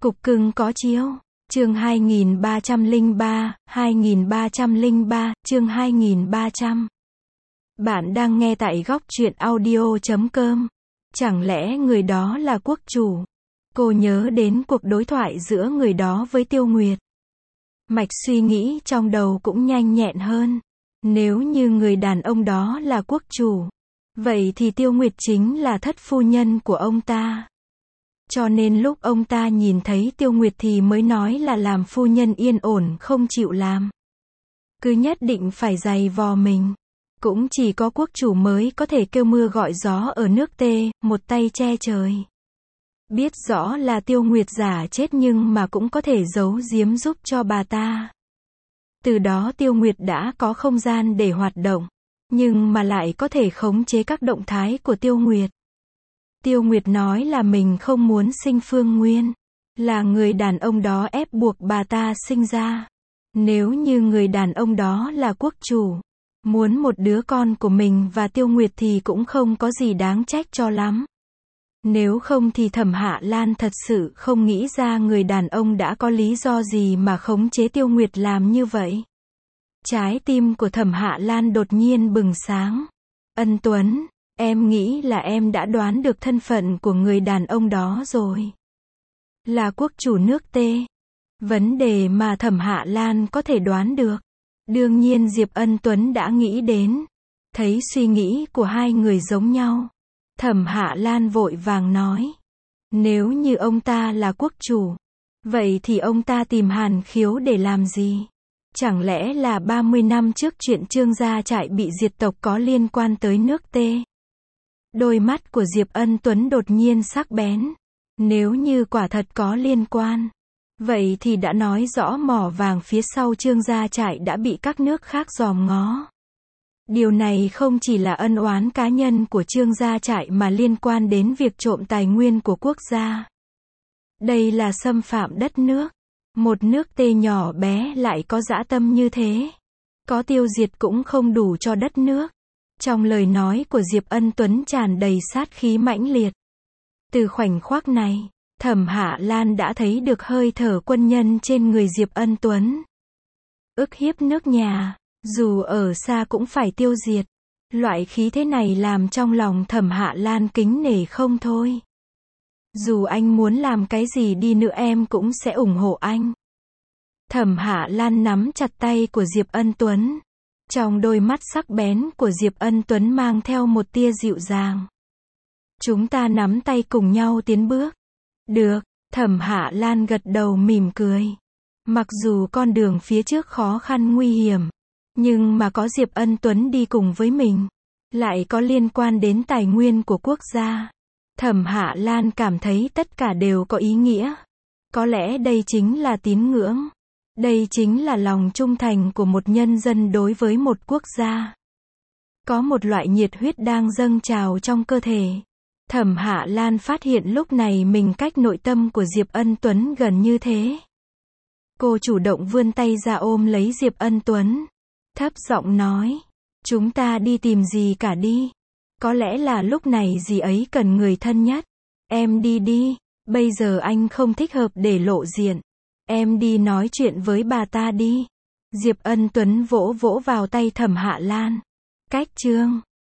Cục cưng có chiếu. Chương 2303, chương 2300. Bạn đang nghe tại góc truyện audio.com. Chẳng lẽ người đó là quốc chủ? Cô nhớ đến cuộc đối thoại giữa người đó với Tiêu Nguyệt. Mạch suy nghĩ trong đầu cũng nhanh nhẹn hơn. Nếu như người đàn ông đó là quốc chủ, vậy thì Tiêu Nguyệt chính là thất phu nhân của ông ta. Cho nên lúc ông ta nhìn thấy Tiêu Nguyệt thì mới nói là làm phu nhân yên ổn không chịu làm. Cứ nhất định phải giày vò mình. Cũng chỉ có quốc chủ mới có thể kêu mưa gọi gió ở nước Tê, một tay che trời. Biết rõ là Tiêu Nguyệt giả chết nhưng mà cũng có thể giấu giếm giúp cho bà ta. Từ đó Tiêu Nguyệt đã có không gian để hoạt động, nhưng mà lại có thể khống chế các động thái của Tiêu Nguyệt. Tiêu Nguyệt nói là mình không muốn sinh Phương Nguyên, là người đàn ông đó ép buộc bà ta sinh ra. Nếu như người đàn ông đó là quốc chủ, muốn một đứa con của mình và Tiêu Nguyệt thì cũng không có gì đáng trách cho lắm. Nếu không thì Thẩm Hạ Lan thật sự không nghĩ ra người đàn ông đã có lý do gì mà khống chế Tiêu Nguyệt làm như vậy. Trái tim của Thẩm Hạ Lan đột nhiên bừng sáng. Ân Tuấn, em nghĩ là em đã đoán được thân phận của người đàn ông đó rồi. Là quốc chủ nước Tê. Vấn đề mà Thẩm Hạ Lan có thể đoán được. Đương nhiên Diệp Ân Tuấn đã nghĩ đến. Thấy suy nghĩ của hai người giống nhau, Thẩm Hạ Lan vội vàng nói. Nếu như ông ta là quốc chủ, vậy thì ông ta tìm Hàn Khiếu để làm gì? Chẳng lẽ là 30 năm trước chuyện Trương Gia Trại bị diệt tộc có liên quan tới nước Tê? Đôi mắt của Diệp Ân Tuấn đột nhiên sắc bén. Nếu như quả thật có liên quan, vậy thì đã nói rõ mỏ vàng phía sau Trương Gia Trại đã bị các nước khác dòm ngó. Điều này không chỉ là ân oán cá nhân của Trương Gia Trại mà liên quan đến việc trộm tài nguyên của quốc gia. Đây là xâm phạm đất nước. Một nước Tê nhỏ bé lại có dã tâm như thế. Có tiêu diệt cũng không đủ cho đất nước. Trong lời nói của Diệp Ân Tuấn tràn đầy sát khí mãnh liệt. Từ khoảnh khắc này, Thẩm Hạ Lan đã thấy được hơi thở quân nhân trên người Diệp Ân Tuấn. Ức hiếp nước nhà, dù ở xa cũng phải tiêu diệt. Loại khí thế này làm trong lòng Thẩm Hạ Lan kính nể không thôi. Dù anh muốn làm cái gì đi nữa em cũng sẽ ủng hộ anh. Thẩm Hạ Lan nắm chặt tay của Diệp Ân Tuấn. Trong đôi mắt sắc bén của Diệp Ân Tuấn mang theo một tia dịu dàng. Chúng ta nắm tay cùng nhau tiến bước. Được, Thẩm Hạ Lan gật đầu mỉm cười. Mặc dù con đường phía trước khó khăn nguy hiểm, nhưng mà có Diệp Ân Tuấn đi cùng với mình, lại có liên quan đến tài nguyên của quốc gia. Thẩm Hạ Lan cảm thấy tất cả đều có ý nghĩa. Có lẽ đây chính là tín ngưỡng. Đây chính là lòng trung thành của một nhân dân đối với một quốc gia. Có một loại nhiệt huyết đang dâng trào trong cơ thể. Thẩm Hạ Lan phát hiện lúc này mình cách nội tâm của Diệp Ân Tuấn gần như thế. Cô chủ động vươn tay ra ôm lấy Diệp Ân Tuấn. Thấp giọng nói. Chúng ta đi tìm dì cả đi. Có lẽ là lúc này dì ấy cần người thân nhất. Em đi đi. Bây giờ anh không thích hợp để lộ diện. Em đi nói chuyện với bà ta đi. Diệp Ân Tuấn vỗ vỗ vào tay Thẩm Hạ Lan. Cách chương